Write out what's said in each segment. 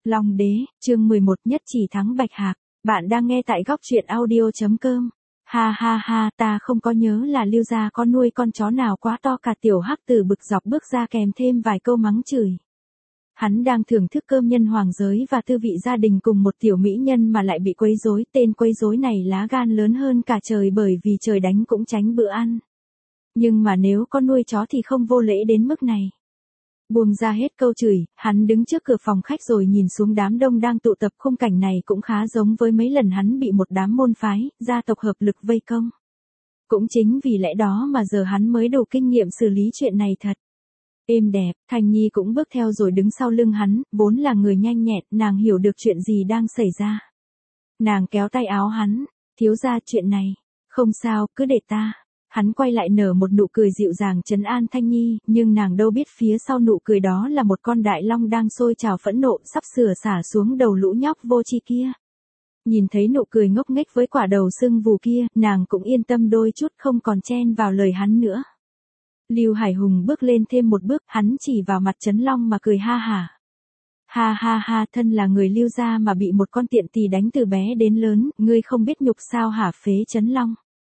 Long đế, chương 11 nhất chỉ thắng Bạch Hạc. Bạn đang nghe tại góc truyện audio.com. Ha ha ha, ta không có nhớ là Lưu gia có nuôi con chó nào quá to cả. Tiểu Hắc Tử bực dọc bước ra kèm thêm vài câu mắng chửi. Hắn đang thưởng thức cơm nhân hoàng giới và thư vị gia đình cùng một tiểu mỹ nhân mà lại bị quấy rối. Tên quấy rối này lá gan lớn hơn cả trời, bởi vì trời đánh cũng tránh bữa ăn. Nhưng mà nếu có nuôi chó thì không vô lễ đến mức này. Buông ra hết câu chửi, hắn đứng trước cửa phòng khách rồi nhìn xuống đám đông đang tụ tập. Khung cảnh này cũng khá giống với mấy lần hắn bị một đám môn phái, gia tộc hợp lực vây công. Cũng chính vì lẽ đó mà giờ hắn mới đủ kinh nghiệm xử lý chuyện này thật. Êm đẹp, Thanh Nhi cũng bước theo rồi đứng sau lưng hắn, vốn là người nhanh nhẹn, nàng hiểu được chuyện gì đang xảy ra. Nàng kéo tay áo hắn, thiếu gia chuyện này, không sao, cứ để ta. Hắn quay lại nở một nụ cười dịu dàng trấn an Thanh Nhi, nhưng nàng đâu biết phía sau nụ cười đó là một con đại long đang sôi trào phẫn nộ sắp sửa xả xuống đầu lũ nhóc vô tri kia. Nhìn thấy nụ cười ngốc nghếch với quả đầu sưng vù kia, nàng cũng yên tâm đôi chút, không còn chen vào lời hắn nữa. Lưu Hải Hùng bước lên thêm một bước, hắn chỉ vào mặt Trấn Long mà cười ha hả. Ha ha ha, thân là người Lưu gia mà bị một con tiện tỳ đánh từ bé đến lớn, ngươi không biết nhục sao hả phế Trấn Long.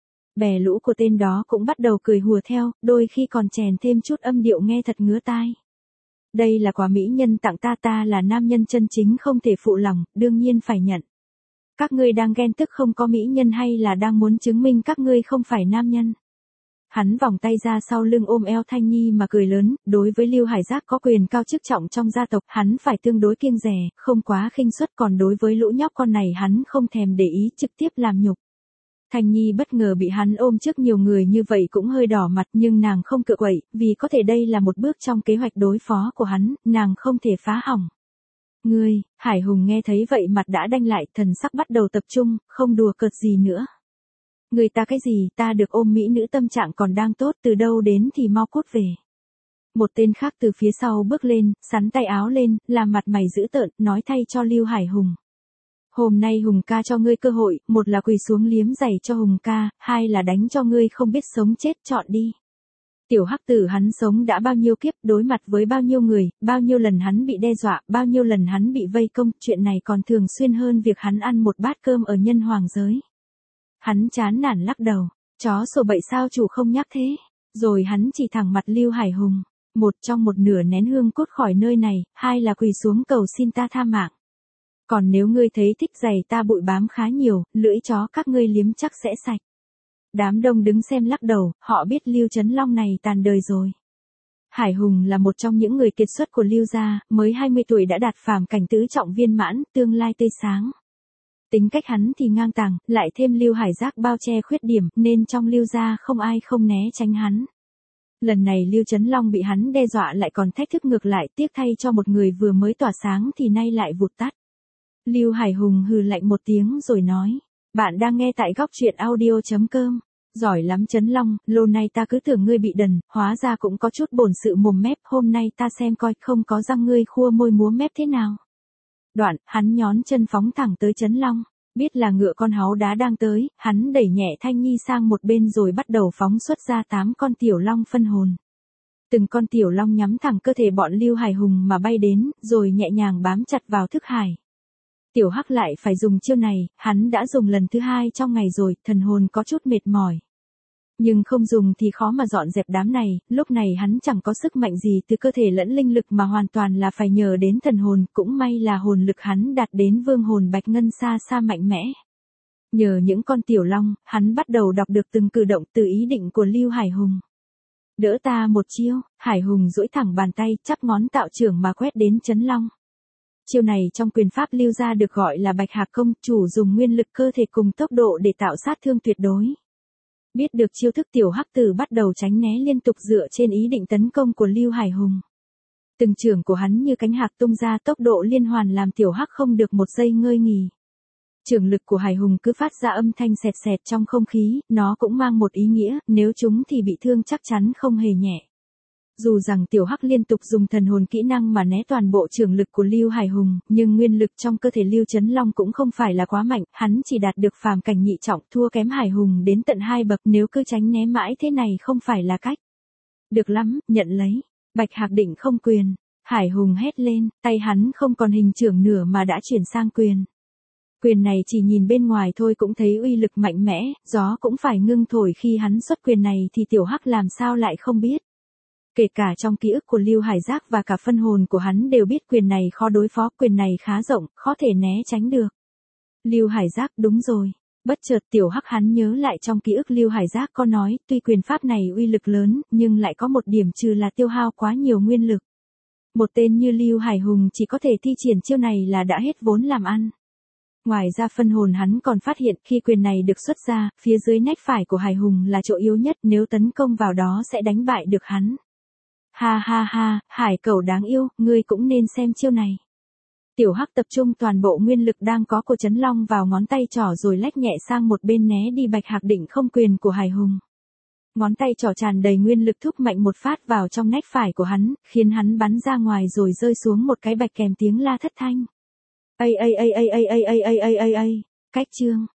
Bè lũ của tên đó cũng bắt đầu cười hùa theo, đôi khi còn chèn thêm chút âm điệu nghe thật ngứa tai. Đây là quà mỹ nhân tặng ta, ta là nam nhân chân chính không thể phụ lòng, đương nhiên phải nhận. Các ngươi đang ghen tức không có mỹ nhân hay là đang muốn chứng minh các ngươi không phải nam nhân? Hắn vòng tay ra sau lưng ôm eo Thanh Nhi mà cười lớn, đối với Lưu Hải Giác có quyền cao chức trọng trong gia tộc, hắn phải tương đối kiêng dè, không quá khinh suất, còn đối với lũ nhóc con này hắn không thèm để ý, trực tiếp làm nhục. Thanh Nhi bất ngờ bị hắn ôm trước nhiều người như vậy cũng hơi đỏ mặt, nhưng nàng không cựa quậy, vì có thể đây là một bước trong kế hoạch đối phó của hắn, nàng không thể phá hỏng. Ngươi, Hải Hùng nghe thấy vậy mặt đã đanh lại, thần sắc bắt đầu tập trung, không đùa cợt gì nữa. Người ta cái gì, ta được ôm mỹ nữ tâm trạng còn đang tốt, từ đâu đến thì mau cút về. Một tên khác từ phía sau bước lên, sắn tay áo lên, làm mặt mày dữ tợn, nói thay cho Lưu Hải Hùng. Hôm nay Hùng ca cho ngươi cơ hội, một là quỳ xuống liếm giày cho Hùng ca, hai là đánh cho ngươi không biết sống chết, chọn đi. Tiểu Hắc Tử hắn sống đã bao nhiêu kiếp, đối mặt với bao nhiêu người, bao nhiêu lần hắn bị đe dọa, bao nhiêu lần hắn bị vây công, chuyện này còn thường xuyên hơn việc hắn ăn một bát cơm ở nhân hoàng giới. Hắn chán nản lắc đầu, chó sổ bậy sao chủ không nhắc thế, rồi hắn chỉ thẳng mặt Lưu Hải Hùng, một trong một nửa nén hương cốt khỏi nơi này, hai là quỳ xuống cầu xin ta tha mạng. Còn nếu ngươi thấy thích giày ta bụi bám khá nhiều, lưỡi chó các ngươi liếm chắc sẽ sạch. Đám đông đứng xem lắc đầu, họ biết Lưu Trấn Long này tàn đời rồi. Hải Hùng là một trong những người kiệt xuất của Lưu gia, mới 20 tuổi đã đạt phàm cảnh tứ trọng viên mãn, tương lai tươi sáng. Tính cách hắn thì ngang tàng, lại thêm Lưu Hải Giác bao che khuyết điểm, nên trong Lưu gia không ai không né tránh hắn. Lần này Lưu Trấn Long bị hắn đe dọa lại còn thách thức ngược lại, tiếc thay cho một người vừa mới tỏa sáng thì nay lại vụt tắt. Lưu Hải Hùng hừ lạnh một tiếng rồi nói, bạn đang nghe tại góc truyện audio.com. Giỏi lắm Trấn Long, lâu nay ta cứ tưởng ngươi bị đần, hóa ra cũng có chút bổn sự mồm mép, hôm nay ta xem coi không có răng ngươi khua môi múa mép thế nào. Đoạn, hắn nhón chân phóng thẳng tới Trấn Long, biết là ngựa con háu đá đang tới, hắn đẩy nhẹ Thanh Nhi sang một bên rồi bắt đầu phóng xuất ra 8 con tiểu long phân hồn. Từng con tiểu long nhắm thẳng cơ thể bọn Lưu Hải Hùng mà bay đến, rồi nhẹ nhàng bám chặt vào thức hải. Tiểu Hắc lại phải dùng chiêu này, hắn đã dùng lần thứ 2 trong ngày rồi, thần hồn có chút mệt mỏi. Nhưng không dùng thì khó mà dọn dẹp đám này, lúc này hắn chẳng có sức mạnh gì từ cơ thể lẫn linh lực mà hoàn toàn là phải nhờ đến thần hồn, cũng may là hồn lực hắn đạt đến vương hồn bạch ngân xa xa mạnh mẽ. Nhờ những con tiểu long, hắn bắt đầu đọc được từng cử động từ ý định của Lưu Hải Hùng. Đỡ ta một chiêu, Hải Hùng duỗi thẳng bàn tay, chắp ngón tạo trưởng mà quét đến Trấn Long. Chiêu này trong quyền pháp Lưu gia được gọi là Bạch Hạc công, chủ dùng nguyên lực cơ thể cùng tốc độ để tạo sát thương tuyệt đối. Biết được chiêu thức, Tiểu Hắc Tử bắt đầu tránh né liên tục dựa trên ý định tấn công của Lưu Hải Hùng. Từng chưởng của hắn như cánh hạc tung ra, tốc độ liên hoàn làm Tiểu Hắc không được một giây ngơi nghỉ. Chưởng lực của Hải Hùng cứ phát ra âm thanh sẹt sẹt trong không khí, nó cũng mang một ý nghĩa, nếu chúng thì bị thương chắc chắn không hề nhẹ. Dù rằng Tiểu Hắc liên tục dùng thần hồn kỹ năng mà né toàn bộ chưởng lực của Lưu Hải Hùng, nhưng nguyên lực trong cơ thể Lưu Trấn Long cũng không phải là quá mạnh, hắn chỉ đạt được phàm cảnh nhị trọng, thua kém Hải Hùng đến tận 2 bậc, nếu cứ tránh né mãi thế này không phải là cách. Được lắm, nhận lấy. Bạch Hạc định không quyền. Hải Hùng hét lên, tay hắn không còn hình chưởng nửa mà đã chuyển sang quyền. Quyền này chỉ nhìn bên ngoài thôi cũng thấy uy lực mạnh mẽ, gió cũng phải ngưng thổi khi hắn xuất quyền này thì Tiểu Hắc làm sao lại không biết. Kể cả trong ký ức của Lưu Hải Giác và cả phân hồn của hắn đều biết quyền này khó đối phó, quyền này khá rộng, khó thể né tránh được. Lưu Hải Giác, đúng rồi. Bất chợt Tiểu Hắc hắn nhớ lại trong ký ức Lưu Hải Giác có nói, tuy quyền pháp này uy lực lớn, nhưng lại có một điểm trừ là tiêu hao quá nhiều nguyên lực. Một tên như Lưu Hải Hùng chỉ có thể thi triển chiêu này là đã hết vốn làm ăn. Ngoài ra phân hồn hắn còn phát hiện khi quyền này được xuất ra, phía dưới nách phải của Hải Hùng là chỗ yếu nhất, nếu tấn công vào đó sẽ đánh bại được hắn. Ha ha ha, Hải Cẩu đáng yêu, ngươi cũng nên xem chiêu này. Tiểu Hắc tập trung toàn bộ nguyên lực đang có của Trấn Long vào ngón tay trỏ rồi lách nhẹ sang một bên né đi Bạch Hạc định không quyền của Hải Hùng. Ngón tay trỏ tràn đầy nguyên lực thúc mạnh một phát vào trong nách phải của hắn, khiến hắn bắn ra ngoài rồi rơi xuống một cái bạch kèm tiếng la thất thanh. Ây ây ây ây ây ây ây ây ây ây ây, cách chương.